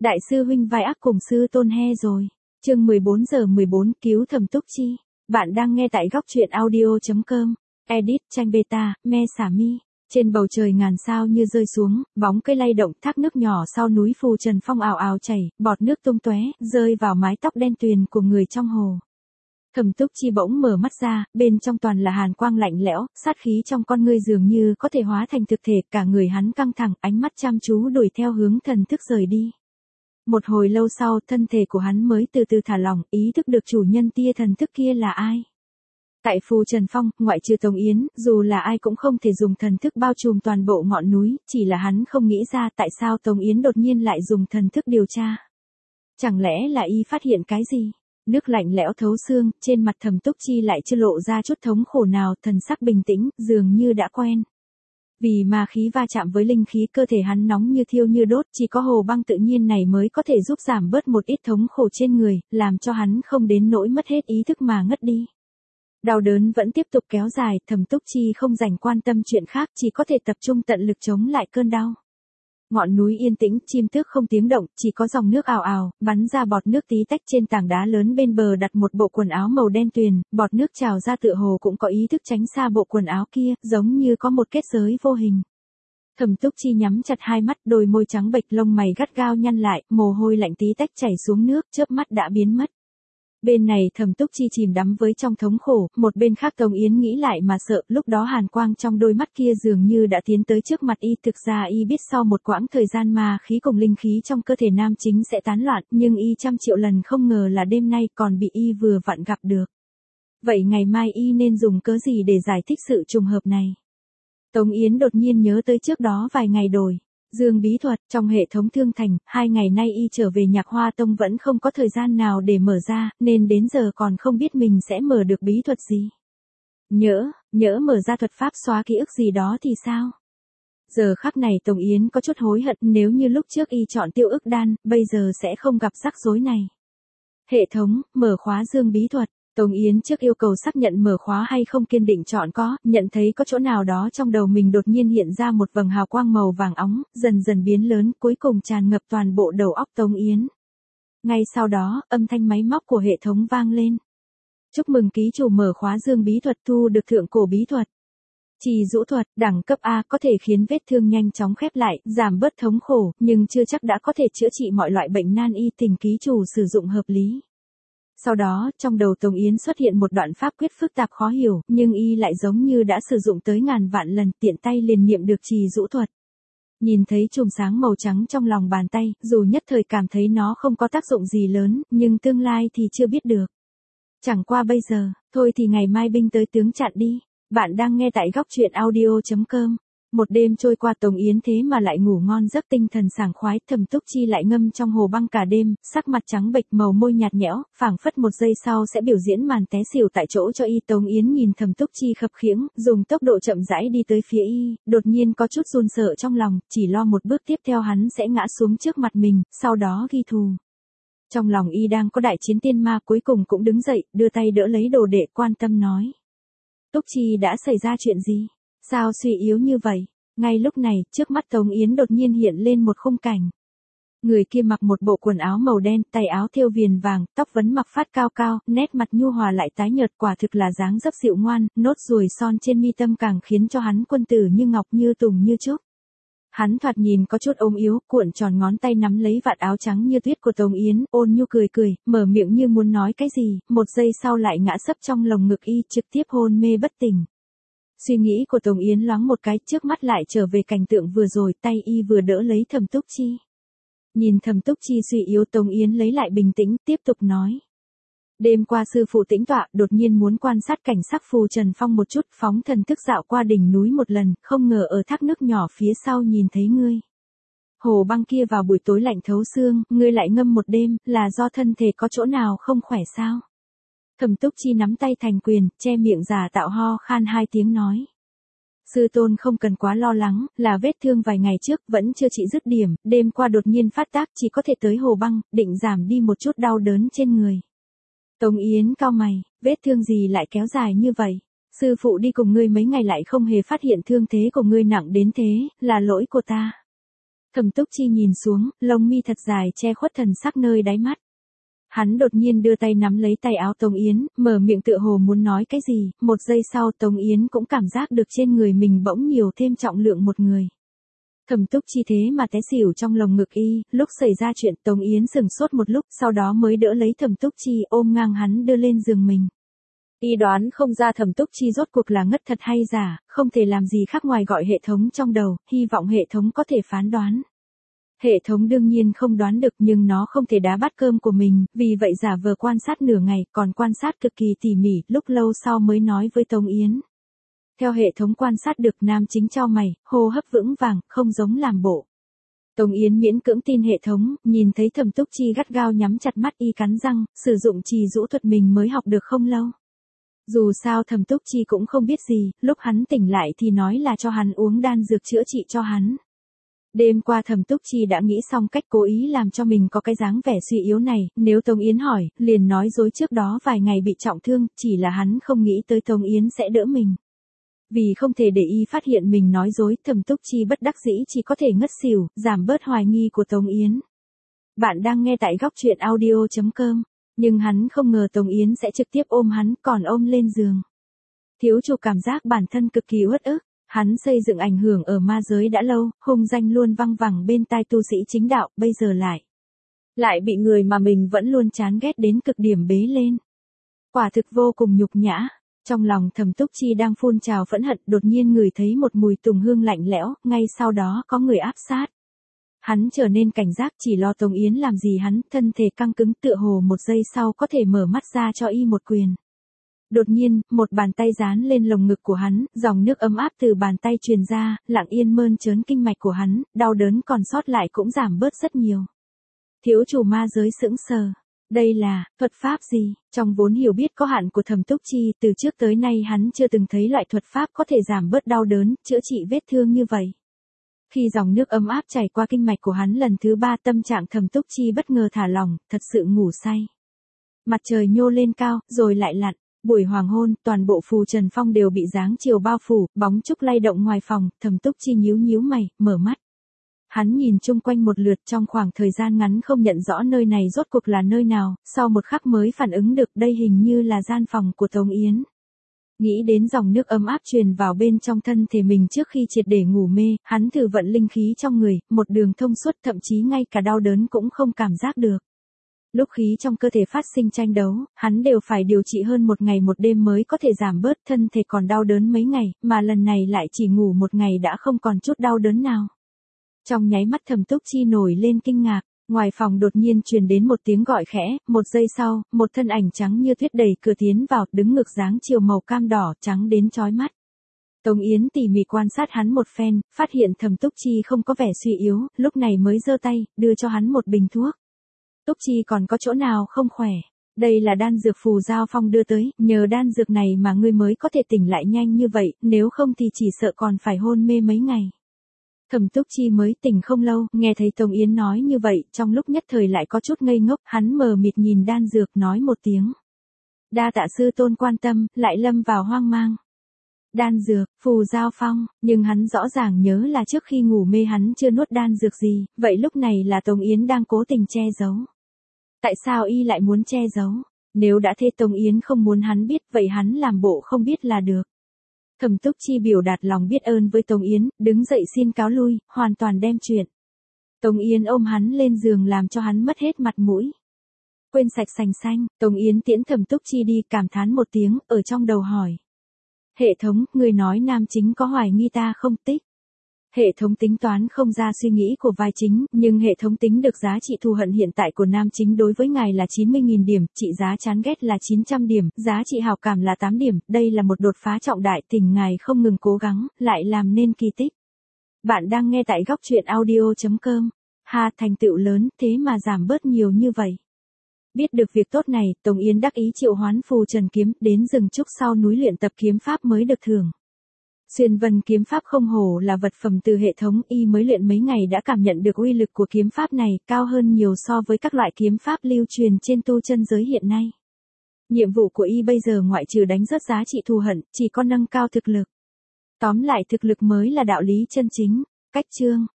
Đại sư huynh vai ác cùng sư tôn he rồi. Chương 14:14 cứu Thẩm Túc Chi. Bạn đang nghe tại góc truyện audio.com. Edit tranh beta, me xả mi. Trên bầu trời ngàn sao như rơi xuống, bóng cây lay động, thác nước nhỏ sau núi phù trần phong ào ào chảy, bọt nước tung tóe, rơi vào mái tóc đen tuyền của người trong hồ. Thẩm Túc Chi bỗng mở mắt ra, bên trong toàn là hàn quang lạnh lẽo, sát khí trong con ngươi dường như có thể hóa thành thực thể, cả người hắn căng thẳng, ánh mắt chăm chú đuổi theo hướng thần thức rời đi. Một hồi lâu sau, thân thể của hắn mới từ từ thả lỏng, ý thức được chủ nhân tia thần thức kia là ai. Tại phù Trần Phong, ngoại trừ Tống Yến, dù là ai cũng không thể dùng thần thức bao trùm toàn bộ ngọn núi, chỉ là hắn không nghĩ ra tại sao Tống Yến đột nhiên lại dùng thần thức điều tra. Chẳng lẽ là y phát hiện cái gì? Nước lạnh lẽo thấu xương, trên mặt Thẩm Túc Chi lại chưa lộ ra chút thống khổ nào, thần sắc bình tĩnh, dường như đã quen. Vì ma khí va chạm với linh khí, cơ thể hắn nóng như thiêu như đốt, chỉ có hồ băng tự nhiên này mới có thể giúp giảm bớt một ít thống khổ trên người, làm cho hắn không đến nỗi mất hết ý thức mà ngất đi. Đau đớn vẫn tiếp tục kéo dài, Thẩm Túc Chi không dành quan tâm chuyện khác, chỉ có thể tập trung tận lực chống lại cơn đau. Ngọn núi yên tĩnh, chim tước không tiếng động, chỉ có dòng nước ào ào, bắn ra bọt nước tí tách. Trên tảng đá lớn bên bờ đặt một bộ quần áo màu đen tuyền, bọt nước trào ra tựa hồ cũng có ý thức tránh xa bộ quần áo kia, giống như có một kết giới vô hình. Thẩm Túc Chi nhắm chặt hai mắt, đôi môi trắng bệch, lông mày gắt gao nhăn lại, mồ hôi lạnh tí tách chảy xuống nước, chớp mắt đã biến mất. Bên này Thẩm Túc Chi chìm đắm với trong thống khổ, một bên khác Tống Yến nghĩ lại mà sợ, lúc đó hàn quang trong đôi mắt kia dường như đã tiến tới trước mặt y, thực ra y biết sau một quãng thời gian ma khí cùng linh khí trong cơ thể nam chính sẽ tán loạn, nhưng y trăm triệu lần không ngờ là đêm nay còn bị y vừa vặn gặp được. Vậy ngày mai y nên dùng cớ gì để giải thích sự trùng hợp này? Tống Yến đột nhiên nhớ tới trước đó vài ngày đổi Dương bí thuật trong hệ thống Thương Thành, 2 ngày nay y trở về Nhạc Hoa Tông vẫn không có thời gian nào để mở ra, nên đến giờ còn không biết mình sẽ mở được bí thuật gì. Nhỡ mở ra thuật pháp xóa ký ức gì đó thì sao? Giờ khắc này Tống Yến có chút hối hận, nếu như lúc trước y chọn Tiêu Ức Đan, bây giờ sẽ không gặp rắc rối này. Hệ thống, mở khóa Dương bí thuật. Tống Yến trước yêu cầu xác nhận mở khóa hay không kiên định chọn có, nhận thấy có chỗ nào đó trong đầu mình đột nhiên hiện ra một vầng hào quang màu vàng óng, dần dần biến lớn, cuối cùng tràn ngập toàn bộ đầu óc Tống Yến. Ngay sau đó, âm thanh máy móc của hệ thống vang lên. Chúc mừng ký chủ mở khóa Dương bí thuật, thu được thượng cổ bí thuật. Trì Dũ thuật, đẳng cấp A, có thể khiến vết thương nhanh chóng khép lại, giảm bớt thống khổ, nhưng chưa chắc đã có thể chữa trị mọi loại bệnh nan y, tình ký chủ sử dụng hợp lý. Sau đó, trong đầu Tống Yến xuất hiện một đoạn pháp quyết phức tạp khó hiểu, nhưng y lại giống như đã sử dụng tới ngàn vạn lần, tiện tay liền niệm được Trì Dũ thuật. Nhìn thấy chùm sáng màu trắng trong lòng bàn tay, dù nhất thời cảm thấy nó không có tác dụng gì lớn, nhưng tương lai thì chưa biết được. Chẳng qua bây giờ, thôi thì ngày mai binh tới tướng chặn đi. Bạn đang nghe tại góc truyện audio.com. Một đêm trôi qua, Tống Yến thế mà lại ngủ ngon giấc, tinh thần sảng khoái. Thẩm Túc Chi lại ngâm trong hồ băng cả đêm, sắc mặt trắng bệch, màu môi nhạt nhẽo, phảng phất một giây sau sẽ biểu diễn màn té xỉu tại chỗ cho y. Tống Yến nhìn Thẩm Túc Chi khập khiễng, dùng tốc độ chậm rãi đi tới phía y, đột nhiên có chút run sợ trong lòng, chỉ lo một bước tiếp theo hắn sẽ ngã xuống trước mặt mình, sau đó ghi thù. Trong lòng y đang có đại chiến tiên ma, cuối cùng cũng đứng dậy, đưa tay đỡ lấy đồ đệ, quan tâm nói: Túc Chi, đã xảy ra chuyện gì? Sao suy yếu như vậy? Ngay lúc này, trước mắt Tống Yến đột nhiên hiện lên một khung cảnh. Người kia mặc một bộ quần áo màu đen, tay áo thêu viền vàng, tóc vấn mặc phát cao cao, nét mặt nhu hòa lại tái nhợt, quả thực là dáng dấp dịu ngoan, nốt ruồi son trên mi tâm càng khiến cho hắn quân tử như ngọc, như tùng như trúc. Hắn thoạt nhìn có chút ốm yếu, cuộn tròn ngón tay nắm lấy vạt áo trắng như tuyết của Tống Yến, ôn nhu cười cười, mở miệng như muốn nói cái gì, một giây sau lại ngã sấp trong lồng ngực y, trực tiếp hôn mê bất tỉnh. Suy nghĩ của Tống Yến loáng một cái, trước mắt lại trở về cảnh tượng vừa rồi, tay y vừa đỡ lấy Thẩm Túc Chi. Nhìn Thẩm Túc Chi suy yếu, Tống Yến lấy lại bình tĩnh, tiếp tục nói: Đêm qua sư phụ tĩnh tọa, đột nhiên muốn quan sát cảnh sắc phù Trần Phong một chút, phóng thần thức dạo qua đỉnh núi một lần, không ngờ ở thác nước nhỏ phía sau nhìn thấy ngươi. Hồ băng kia vào buổi tối lạnh thấu xương, ngươi lại ngâm một đêm, là do thân thể có chỗ nào không khỏe sao? Thẩm Túc Chi nắm tay thành quyền, che miệng giả tạo ho khan 2 tiếng nói: Sư tôn không cần quá lo lắng, là vết thương vài ngày trước, vẫn chưa trị dứt điểm, đêm qua đột nhiên phát tác, chỉ có thể tới hồ băng, định giảm đi một chút đau đớn trên người. Tống Yến cau mày, vết thương gì lại kéo dài như vậy? Sư phụ đi cùng ngươi mấy ngày lại không hề phát hiện thương thế của ngươi nặng đến thế, là lỗi của ta. Thẩm Túc Chi nhìn xuống, lông mi thật dài che khuất thần sắc nơi đáy mắt. Hắn đột nhiên đưa tay nắm lấy tay áo Tống Yến, mở miệng tựa hồ muốn nói cái gì, một giây sau Tống Yến cũng cảm giác được trên người mình bỗng nhiều thêm trọng lượng một người. Thẩm Túc Chi thế mà té xỉu trong lồng ngực y, lúc xảy ra chuyện Tống Yến sững sốt một lúc, sau đó mới đỡ lấy Thẩm Túc Chi ôm ngang hắn đưa lên giường mình. Y đoán không ra Thẩm Túc Chi rốt cuộc là ngất thật hay giả, không thể làm gì khác ngoài gọi hệ thống trong đầu, hy vọng hệ thống có thể phán đoán. Hệ thống đương nhiên không đoán được nhưng nó không thể đá bát cơm của mình, vì vậy giả vờ quan sát nửa ngày, còn quan sát cực kỳ tỉ mỉ, lúc lâu sau mới nói với Tống Yến. Theo hệ thống quan sát được nam chính chau mày, hô hấp vững vàng, không giống làm bộ. Tống Yến miễn cưỡng tin hệ thống, nhìn thấy Thẩm Túc Chi gắt gao nhắm chặt mắt y cắn răng, sử dụng trì rũ thuật mình mới học được không lâu. Dù sao Thẩm Túc Chi cũng không biết gì, lúc hắn tỉnh lại thì nói là cho hắn uống đan dược chữa trị cho hắn. Đêm qua Thẩm Túc Chi đã nghĩ xong cách cố ý làm cho mình có cái dáng vẻ suy yếu này, nếu Tống Yến hỏi, liền nói dối trước đó vài ngày bị trọng thương, chỉ là hắn không nghĩ tới Tống Yến sẽ đỡ mình. Vì không thể để y phát hiện mình nói dối, Thẩm Túc Chi bất đắc dĩ chỉ có thể ngất xỉu, giảm bớt hoài nghi của Tống Yến. Bạn đang nghe tại góc truyện audio.com, nhưng hắn không ngờ Tống Yến sẽ trực tiếp ôm hắn, còn ôm lên giường. Thiếu chủ cảm giác bản thân cực kỳ uất ức. Hắn xây dựng ảnh hưởng ở ma giới đã lâu, hung danh luôn văng vẳng bên tai tu sĩ chính đạo, bây giờ lại bị người mà mình vẫn luôn chán ghét đến cực điểm bế lên. Quả thực vô cùng nhục nhã. Trong lòng Thẩm Túc Chi đang phun trào phẫn hận, đột nhiên ngửi thấy một mùi tùng hương lạnh lẽo, ngay sau đó có người áp sát. Hắn trở nên cảnh giác, chỉ lo Tống Yến làm gì hắn, thân thể căng cứng, tựa hồ một giây sau có thể mở mắt ra cho y một quyền. Đột nhiên, một bàn tay dán lên lồng ngực của hắn, dòng nước ấm áp từ bàn tay truyền ra, lặng yên mơn trớn kinh mạch của hắn, đau đớn còn sót lại cũng giảm bớt rất nhiều. Thiếu chủ ma giới sững sờ. Đây là thuật pháp gì? Trong vốn hiểu biết có hạn của Thẩm Túc Chi, từ trước tới nay hắn chưa từng thấy loại thuật pháp có thể giảm bớt đau đớn, chữa trị vết thương như vậy. Khi dòng nước ấm áp chảy qua kinh mạch của hắn lần thứ 3, tâm trạng Thẩm Túc Chi bất ngờ thả lỏng, thật sự ngủ say. Mặt trời nhô lên cao, rồi lại lặn. Buổi hoàng hôn, toàn bộ phù trần phong đều bị dáng chiều bao phủ, bóng trúc lay động ngoài phòng, Thẩm Túc Chi nhíu nhíu mày, mở mắt. Hắn nhìn chung quanh một lượt, trong khoảng thời gian ngắn không nhận rõ nơi này rốt cuộc là nơi nào, sau một khắc mới phản ứng được đây hình như là gian phòng của Tống Yến. Nghĩ đến dòng nước ấm áp truyền vào bên trong thân thể mình trước khi triệt để ngủ mê, hắn thử vận linh khí trong người, một đường thông suốt, thậm chí ngay cả đau đớn cũng không cảm giác được. Lúc khí trong cơ thể phát sinh tranh đấu, hắn đều phải điều trị hơn một ngày một đêm mới có thể giảm bớt, thân thể còn đau đớn mấy ngày, mà lần này lại chỉ ngủ một ngày đã không còn chút đau đớn nào. Trong nháy mắt Thẩm Túc Chi nổi lên kinh ngạc, ngoài phòng đột nhiên truyền đến một tiếng gọi khẽ, một giây sau, một thân ảnh trắng như tuyết đẩy cửa tiến vào, đứng ngược dáng chiều màu cam đỏ trắng đến chói mắt. Tống Yến tỉ mỉ quan sát hắn một phen, phát hiện Thẩm Túc Chi không có vẻ suy yếu, lúc này mới giơ tay, đưa cho hắn một bình thuốc. Túc Chi còn có chỗ nào không khỏe? Đây là đan dược Phù Giao Phong đưa tới, nhờ đan dược này mà ngươi mới có thể tỉnh lại nhanh như vậy, nếu không thì chỉ sợ còn phải hôn mê mấy ngày. Thẩm Túc Chi mới tỉnh không lâu, nghe thấy Tống Yến nói như vậy, trong lúc nhất thời lại có chút ngây ngốc, hắn mờ mịt nhìn đan dược nói một tiếng. Đa tạ sư tôn quan tâm, lại lâm vào hoang mang. Đan dược, Phù Giao Phong, nhưng hắn rõ ràng nhớ là trước khi ngủ mê hắn chưa nuốt đan dược gì, vậy lúc này là Tống Yến đang cố tình che giấu. Tại sao y lại muốn che giấu? Nếu đã thế Tống Yến không muốn hắn biết, vậy hắn làm bộ không biết là được. Thẩm Túc Chi biểu đạt lòng biết ơn với Tống Yến, đứng dậy xin cáo lui, hoàn toàn đem chuyện. Tống Yến ôm hắn lên giường làm cho hắn mất hết mặt mũi. Quên sạch sành xanh, Tống Yến tiễn Thẩm Túc Chi đi, cảm thán một tiếng, ở trong đầu hỏi. Hệ thống, người nói nam chính có hoài nghi ta không? Tích. Hệ thống tính toán không ra suy nghĩ của vai chính, nhưng hệ thống tính được giá trị thù hận hiện tại của nam chính đối với ngài là 90.000 điểm, trị giá chán ghét là 900 điểm, giá trị hảo cảm là 8 điểm, đây là một đột phá trọng đại, tình ngài không ngừng cố gắng, lại làm nên kỳ tích. Bạn đang nghe tại góc truyện audio.com. Ha, thành tựu lớn, thế mà giảm bớt nhiều như vậy. Biết được việc tốt này, Tống Yến đắc ý triệu hoán phù trần kiếm, đến rừng trúc sau núi luyện tập kiếm pháp mới được thưởng. Xuyên vân kiếm pháp không hổ là vật phẩm từ hệ thống, y mới luyện mấy ngày đã cảm nhận được uy lực của kiếm pháp này, cao hơn nhiều so với các loại kiếm pháp lưu truyền trên tu chân giới hiện nay. Nhiệm vụ của y bây giờ ngoại trừ đánh rớt giá trị thù hận, chỉ có nâng cao thực lực. Tóm lại thực lực mới là đạo lý chân chính. Cách chương